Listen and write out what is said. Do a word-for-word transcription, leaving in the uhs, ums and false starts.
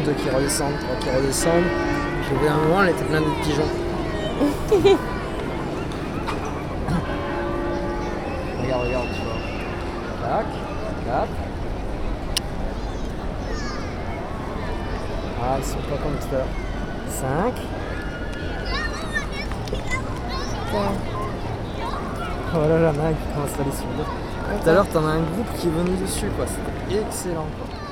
deux qui redescendent, trois qui redescendent. Puis au bout d'un moment, elle était pleine de pigeons. Regarde, regarde, tu vois. Tac, quatre. Ah, ils sont pas comme tout à l'heure. cinq. Oh là là, il y en a un qui commence à aller sur le dos. Tout à l'heure, t'en as un groupe qui est venu dessus, quoi. C'était excellent, quoi.